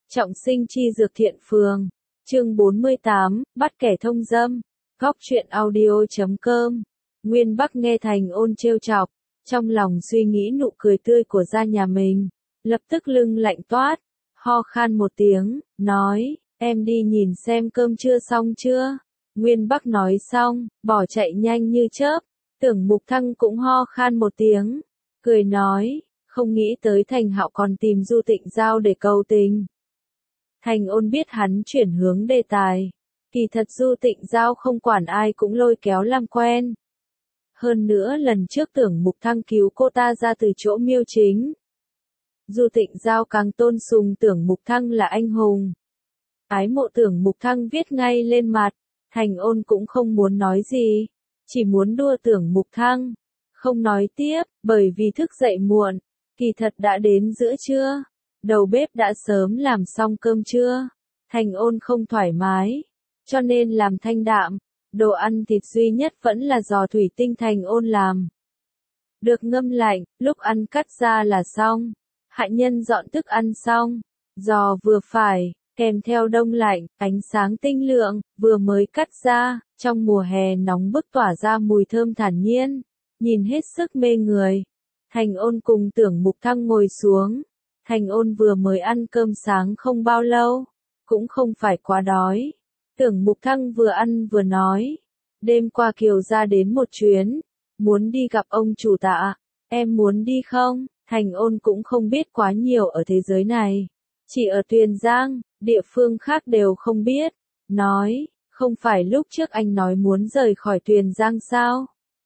Trọng sinh chi dược thiện phường. Chương 48, bắt kẻ thông dâm. Góc truyện audio.com. Nguyên Bắc nghe Thành Ôn trêu chọc, trong lòng suy nghĩ nụ cười tươi của gia nhà mình, lập tức lưng lạnh toát, ho khan một tiếng, nói, em đi nhìn xem cơm chưa xong chưa. Nguyên Bắc nói xong, bỏ chạy nhanh như chớp. Tưởng Mục Thăng cũng ho khan một tiếng, cười nói, không nghĩ tới Thành Hạo còn tìm Du Tịnh Giao để cầu tình. Thành Ôn biết hắn chuyển hướng đề tài, kỳ thật Du Tịnh Giao không quản ai cũng lôi kéo làm quen. Hơn nữa lần trước Tưởng Mục Thăng cứu cô ta ra từ chỗ Miêu Chính. Du Tịnh Giao càng tôn sùng Tưởng Mục Thăng là anh hùng. Ái mộ Tưởng Mục Thăng viết ngay lên mặt, Thành Ôn cũng không muốn nói gì, chỉ muốn đua Tưởng Mục Thăng. Không nói tiếp, bởi vì thức dậy muộn, kỳ thật đã đến giữa trưa. Đầu bếp đã sớm làm xong cơm trưa. Thành Ôn không thoải mái, cho nên làm thanh đạm. Đồ ăn thịt duy nhất vẫn là giò thủy tinh Thành Ôn làm. Được ngâm lạnh, lúc ăn cắt ra là xong. Hạ nhân dọn thức ăn xong. Giò vừa phải, kèm theo đông lạnh, ánh sáng tinh lượng, vừa mới cắt ra, trong mùa hè nóng bức tỏa ra mùi thơm thản nhiên, nhìn hết sức mê người. Thành Ôn cùng Tưởng Mục Thăng ngồi xuống. Thành Ôn vừa mới ăn cơm sáng không bao lâu, cũng không phải quá đói. Tưởng Mục Thăng vừa ăn vừa nói, đêm qua Kiều ra đến một chuyến, muốn đi gặp ông chủ Tạ, em muốn đi không? Thành Ôn cũng không biết quá nhiều ở thế giới này, chỉ ở Tuyền Giang, địa phương khác đều không biết. Nói, không phải lúc trước anh nói muốn rời khỏi Tuyền Giang sao?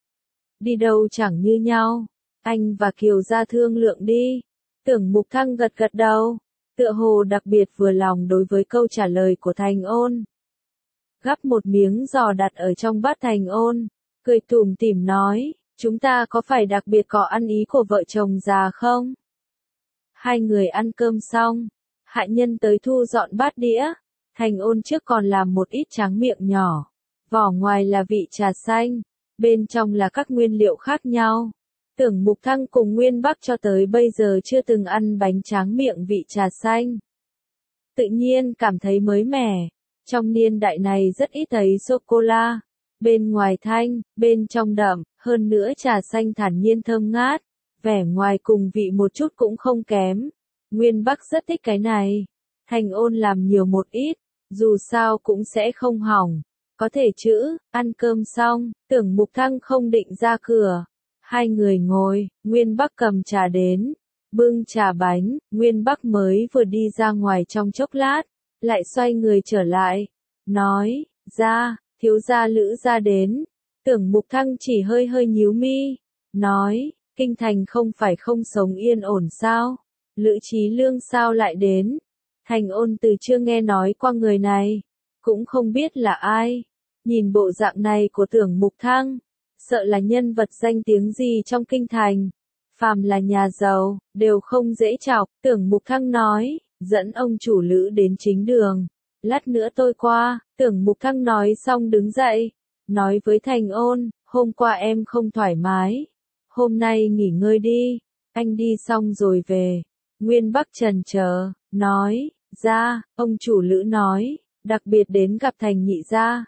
Đi đâu chẳng như nhau, anh và Kiều ra thương lượng đi. Tưởng Mục Thăng gật gật đầu, tựa hồ đặc biệt vừa lòng đối với câu trả lời của Thành Ôn. Gắp một miếng giò đặt ở trong bát Thành Ôn, cười tủm tỉm nói, chúng ta có phải đặc biệt có ăn ý của vợ chồng già không? Hai người ăn cơm xong, hạ nhân tới thu dọn bát đĩa. Thành Ôn trước còn làm một ít tráng miệng nhỏ, vỏ ngoài là vị trà xanh, bên trong là các nguyên liệu khác nhau. Tưởng Mục Thăng cùng Nguyên Bắc cho tới bây giờ chưa từng ăn bánh tráng miệng vị trà xanh. Tự nhiên cảm thấy mới mẻ, trong niên đại này rất ít thấy sô-cô-la. Bên ngoài thanh, bên trong đậm, hơn nữa trà xanh thản nhiên thơm ngát, vẻ ngoài cùng vị một chút cũng không kém. Nguyên Bắc rất thích cái này. Thành Ôn làm nhiều một ít, dù sao cũng sẽ không hỏng. Có thể chữ, ăn cơm xong, Tưởng Mục Thăng không định ra cửa. Hai người ngồi, Nguyên Bắc cầm trà đến, bưng trà bánh. Nguyên Bắc mới vừa đi ra ngoài trong chốc lát, lại xoay người trở lại, nói, ra, thiếu gia Lữ gia đến. Tưởng Mục Thăng chỉ hơi hơi nhíu mi, nói, kinh thành không phải không sống yên ổn sao? Lữ Chí Lương sao lại đến? Thành Ôn từ chưa nghe nói qua người này, cũng không biết là ai. Nhìn bộ dạng này của Tưởng Mục Thăng, sợ là nhân vật danh tiếng gì trong kinh thành. Phàm là nhà giàu, đều không dễ chọc. Tưởng Mục Thăng nói, dẫn ông chủ Lữ đến chính đường. Lát nữa tôi qua. Tưởng Mục Thăng nói xong đứng dậy, nói với Thành Ôn, hôm qua em không thoải mái, hôm nay nghỉ ngơi đi, anh đi xong rồi về. Nguyên Bắc chần chờ, nói, ra, ông chủ Lữ nói, đặc biệt đến gặp Thành nhị gia.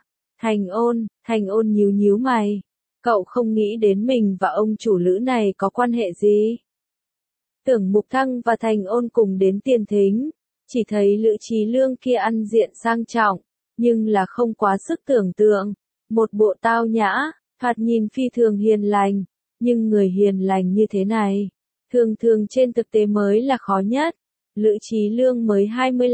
Thành Ôn nhíu nhíu mày, cậu không nghĩ đến mình và ông chủ Lữ này có quan hệ gì? Tưởng Mục Thăng và Thành Ôn cùng đến tiền thính, chỉ thấy Lữ Chí Lương kia ăn diện sang trọng, nhưng là không quá sức tưởng tượng. Một bộ tao nhã, thoạt nhìn phi thường hiền lành, nhưng người hiền lành như thế này, thường thường trên thực tế mới là khó nhất. Lữ Chí Lương mới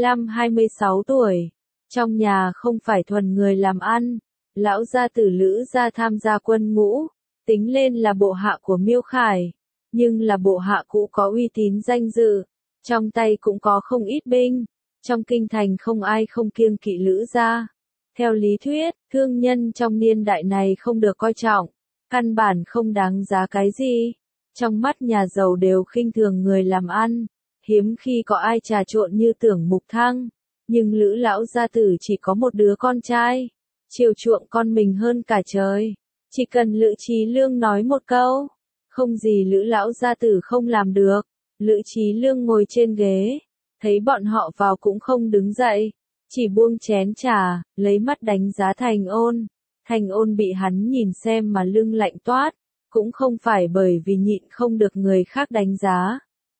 25-26 tuổi, trong nhà không phải thuần người làm ăn, lão gia tử Lữ gia tham gia quân ngũ, tính lên là bộ hạ của Miêu Khải, nhưng là bộ hạ cũ có uy tín danh dự, trong tay cũng có không ít binh, trong kinh thành không ai không kiêng kỵ Lữ gia. Theo lý thuyết, thương nhân trong niên đại này không được coi trọng, căn bản không đáng giá cái gì. Trong mắt nhà giàu đều khinh thường người làm ăn, hiếm khi có ai trà trộn như Tưởng Mục Thăng, nhưng Lữ lão gia tử chỉ có một đứa con trai, chiều chuộng con mình hơn cả trời. Chỉ cần Lữ Chí Lương nói một câu, không gì Lữ lão gia tử không làm được. Lữ Chí Lương ngồi trên ghế, thấy bọn họ vào cũng không đứng dậy, chỉ buông chén trà, lấy mắt đánh giá Thành Ôn. Thành Ôn bị hắn nhìn xem mà lưng lạnh toát, cũng không phải bởi vì nhịn không được người khác đánh giá,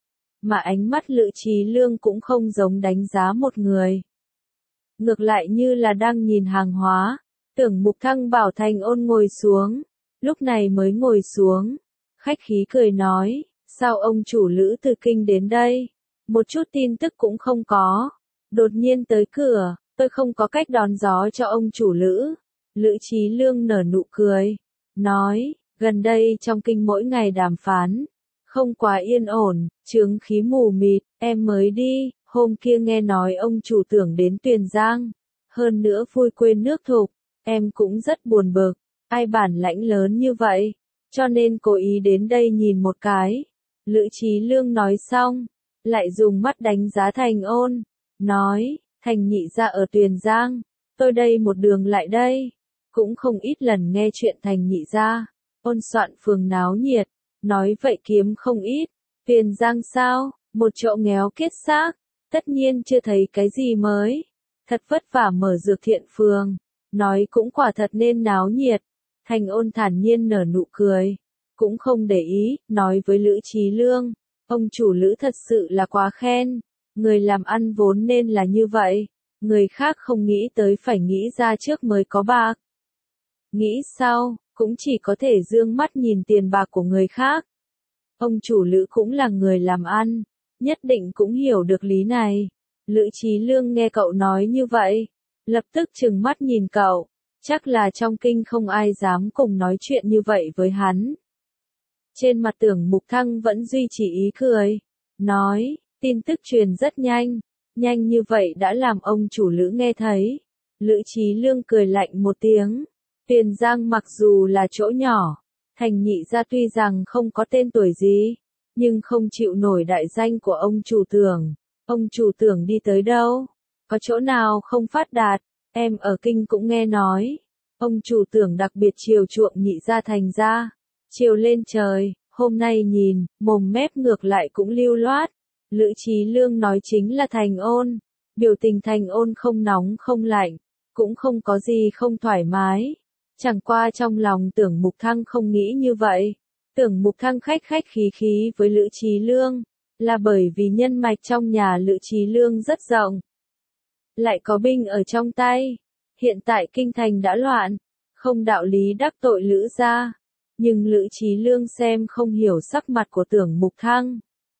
mà ánh mắt Lữ Chí Lương cũng không giống đánh giá một người. Ngược lại như là đang nhìn hàng hóa. Tưởng Mục Thăng bảo Thành Ôn ngồi xuống, lúc này mới ngồi xuống, khách khí cười nói, sao ông chủ Lữ từ kinh đến đây, một chút tin tức cũng không có, đột nhiên tới cửa, tôi không có cách đón gió cho ông chủ Lữ. Lữ Chí Lương nở nụ cười, nói, gần đây trong kinh mỗi ngày đàm phán, không quá yên ổn, chướng khí mù mịt, em mới đi, hôm kia nghe nói ông chủ Tưởng đến Tuyền Giang, hơn nữa vui quên nước thục, em cũng rất buồn bực, ai bản lãnh lớn như vậy, cho nên cố ý đến đây nhìn một cái. Lữ Chí Lương nói xong, lại dùng mắt đánh giá Thành Ôn, nói, Thành nhị gia ở Tuyền Giang, tôi đây một đường lại đây, cũng không ít lần nghe chuyện Thành nhị gia, ôn soạn phường náo nhiệt, nói vậy kiếm không ít. Tuyền Giang sao, một chỗ nghèo kiết xác, tất nhiên chưa thấy cái gì mới, thật vất vả mở dược thiện phường, nói cũng quả thật nên náo nhiệt. Thành Ôn thản nhiên nở nụ cười, cũng không để ý, nói với Lữ Chí Lương, ông chủ Lữ thật sự là quá khen, người làm ăn vốn nên là như vậy, người khác không nghĩ tới phải nghĩ ra trước mới có bạc. Nghĩ sau, cũng chỉ có thể dương mắt nhìn tiền bạc của người khác. Ông chủ Lữ cũng là người làm ăn, nhất định cũng hiểu được lý này. Lữ Chí Lương nghe cậu nói như vậy, lập tức trừng mắt nhìn cậu, chắc là trong kinh không ai dám cùng nói chuyện như vậy với hắn. Trên mặt Tưởng Mục Thăng vẫn duy trì ý cười, nói, tin tức truyền rất nhanh, nhanh như vậy đã làm ông chủ Lữ nghe thấy. Lữ Chí Lương cười lạnh một tiếng, Tuyền Giang mặc dù là chỗ nhỏ, Thành nhị gia tuy rằng không có tên tuổi gì, nhưng không chịu nổi đại danh của ông chủ Tưởng. Ông chủ Tưởng đi tới đâu, có chỗ nào không phát đạt, em ở kinh cũng nghe nói. Ông chủ Tưởng đặc biệt chiều chuộng nhị gia Thành gia, chiều lên trời, hôm nay nhìn, mồm mép ngược lại cũng lưu loát. Lữ Chí Lương nói chính là Thành Ôn, biểu tình Thành Ôn không nóng không lạnh, cũng không có gì không thoải mái. Chẳng qua trong lòng Tưởng Mục Thăng không nghĩ như vậy. Tưởng Mục Thăng khách khách khí khí với Lữ Chí Lương, là bởi vì nhân mạch trong nhà Lữ Chí Lương rất rộng. Lại có binh ở trong tay, hiện tại kinh thành đã loạn, không đạo lý đắc tội Lữ gia. Nhưng Lữ Chí Lương xem không hiểu sắc mặt của Tưởng Mục Thăng.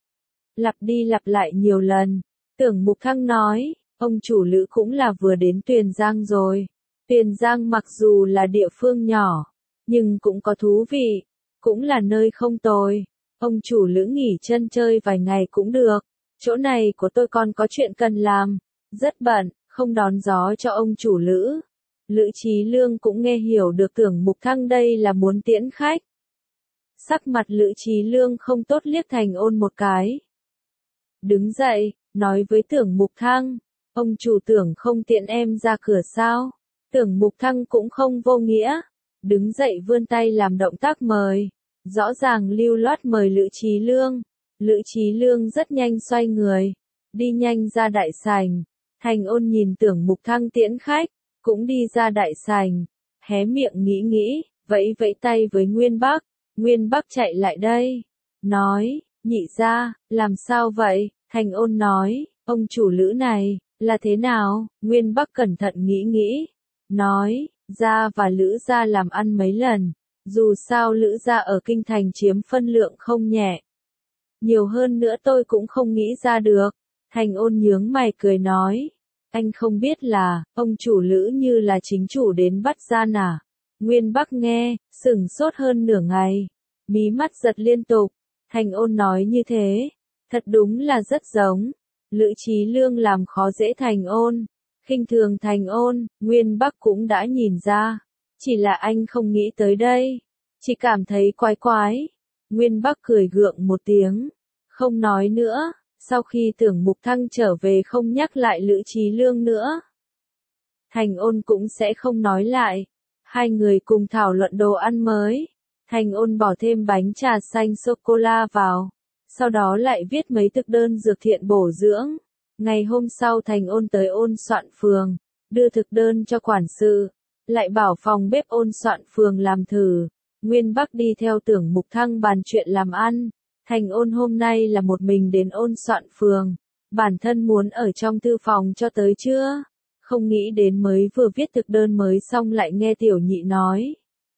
Lặp đi lặp lại nhiều lần, Tưởng Mục Thăng nói, ông chủ Lữ cũng là vừa đến Tuyền Giang rồi. Tuyền Giang mặc dù là địa phương nhỏ, nhưng cũng có thú vị, cũng là nơi không tồi. Ông chủ Lữ nghỉ chân chơi vài ngày cũng được, chỗ này của tôi còn có chuyện cần làm, rất bận, không đón gió cho ông chủ Lữ. Lữ Chí Lương cũng nghe hiểu được Tưởng Mục Thăng đây là muốn tiễn khách. Sắc mặt Lữ Chí Lương không tốt liếc Thành Ôn một cái. Đứng dậy, nói với Tưởng Mục Thăng, ông chủ Tưởng không tiện em ra cửa sao? Tưởng Mục Thăng cũng không vô nghĩa, đứng dậy vươn tay làm động tác mời, rõ ràng lưu loát mời Lữ Chí Lương. Lữ Chí Lương rất nhanh xoay người, đi nhanh ra đại sảnh. Thành Ôn nhìn Tưởng Mục Thăng tiễn khách, cũng đi ra đại sảnh, hé miệng nghĩ, vẫy vẫy tay với Nguyên Bắc. Nguyên Bắc chạy lại đây, nói, nhị gia, làm sao vậy? Thành Ôn nói, ông chủ Lữ này, là thế nào? Nguyên Bắc cẩn thận nghĩ, nói, gia và Lữ gia làm ăn mấy lần, dù sao Lữ gia ở kinh thành chiếm phân lượng không nhẹ. Nhiều hơn nữa tôi cũng không nghĩ ra được. Thành Ôn nhướng mày cười nói, anh không biết là, ông chủ Lữ như là chính chủ đến bắt gian à? Nguyên Bắc nghe, sửng sốt hơn nửa ngày, mí mắt giật liên tục. Thành Ôn nói như thế, thật đúng là rất giống. Lữ Chí Lương làm khó dễ Thành Ôn, khinh thường Thành Ôn, Nguyên Bắc cũng đã nhìn ra, chỉ là anh không nghĩ tới đây, chỉ cảm thấy quái quái. Nguyên Bắc cười gượng một tiếng, không nói nữa. Sau khi Tưởng Mục Thăng trở về không nhắc lại Lữ Chí Lương nữa, Thành Ôn cũng sẽ không nói lại. Hai người cùng thảo luận đồ ăn mới. Thành Ôn bỏ thêm bánh trà xanh sô-cô-la vào, sau đó lại viết mấy thực đơn dược thiện bổ dưỡng. Ngày hôm sau Thành Ôn tới ôn soạn phường, đưa thực đơn cho quản sự, lại bảo phòng bếp ôn soạn phường làm thử. Nguyên Bắc đi theo Tưởng Mục Thăng bàn chuyện làm ăn. Thành Ôn hôm nay là một mình đến ôn soạn phường, bản thân muốn ở trong thư phòng cho tới trưa, không nghĩ đến mới vừa viết thực đơn mới xong lại nghe Tiểu Nhị nói.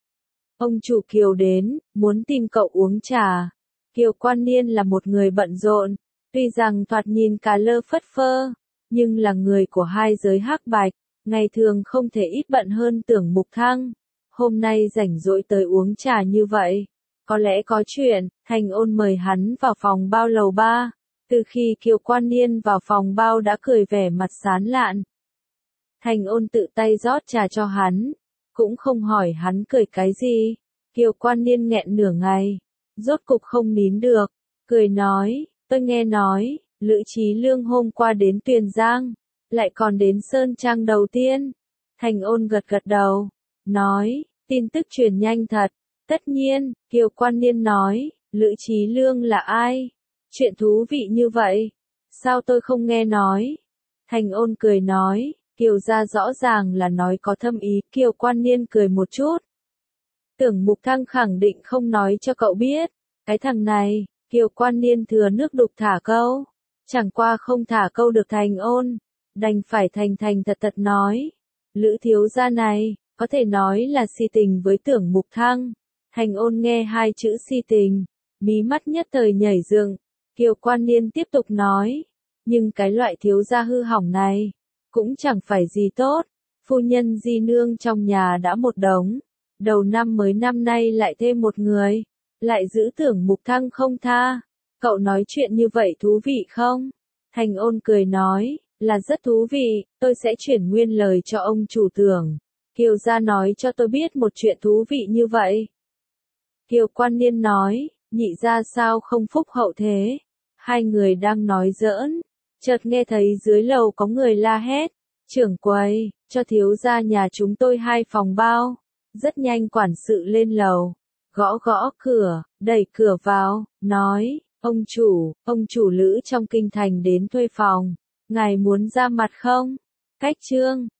Ông chủ Kiều đến, muốn tìm cậu uống trà. Kiều Quan Niên là một người bận rộn, tuy rằng thoạt nhìn cà lơ phất phơ, nhưng là người của hai giới hắc bạch, ngày thường không thể ít bận hơn Tưởng Mục Thăng. Hôm nay rảnh rỗi tới uống trà như vậy, có lẽ có chuyện. Thành Ôn mời hắn vào phòng bao lầu 3. Từ khi Kiều Quan Niên vào phòng bao đã cười vẻ mặt sán lạn. Thành Ôn tự tay rót trà cho hắn, cũng không hỏi hắn cười cái gì. Kiều Quan Niên nghẹn nửa ngày, rốt cục không nín được, cười nói, tôi nghe nói, Lữ Chí Lương hôm qua đến Tuyền Giang, lại còn đến Sơn Trang đầu tiên. Thành Ôn gật gật đầu, nói, tin tức truyền nhanh thật. Tất nhiên, Kiều Quan Niên nói, Lữ Chí Lương là ai? Chuyện thú vị như vậy, sao tôi không nghe nói? Thành Ôn cười nói, Kiều gia rõ ràng là nói có thâm ý. Kiều Quan Niên cười một chút. Tưởng Mục Thăng khẳng định không nói cho cậu biết. Cái thằng này, Kiều Quan Niên thừa nước đục thả câu. Chẳng qua không thả câu được Thành Ôn, đành phải thành thành thật thật nói. Lữ thiếu gia này, có thể nói là si tình với Tưởng Mục Thăng. Thành Ôn nghe hai chữ si tình, mí mắt nhất thời nhảy dựng. Kiều Quan Niên tiếp tục nói, nhưng cái loại thiếu gia hư hỏng này, cũng chẳng phải gì tốt. Phu nhân di nương trong nhà đã một đống, đầu năm mới năm nay lại thêm một người, lại giữ Tưởng Mục Thăng không tha. Cậu nói chuyện như vậy thú vị không? Thành Ôn cười nói, là rất thú vị, tôi sẽ chuyển nguyên lời cho ông chủ Tưởng. Kiều gia nói cho tôi biết một chuyện thú vị như vậy. Kiều Quan Niên nói, nhị gia sao không phúc hậu thế? Hai người đang nói giỡn, chợt nghe thấy dưới lầu có người la hét, trưởng quầy, cho thiếu gia nhà chúng tôi 2 phòng bao. Rất nhanh quản sự lên lầu, gõ gõ cửa, đẩy cửa vào, nói, ông chủ Lữ trong kinh thành đến thuê phòng, ngài muốn ra mặt không? Cách chương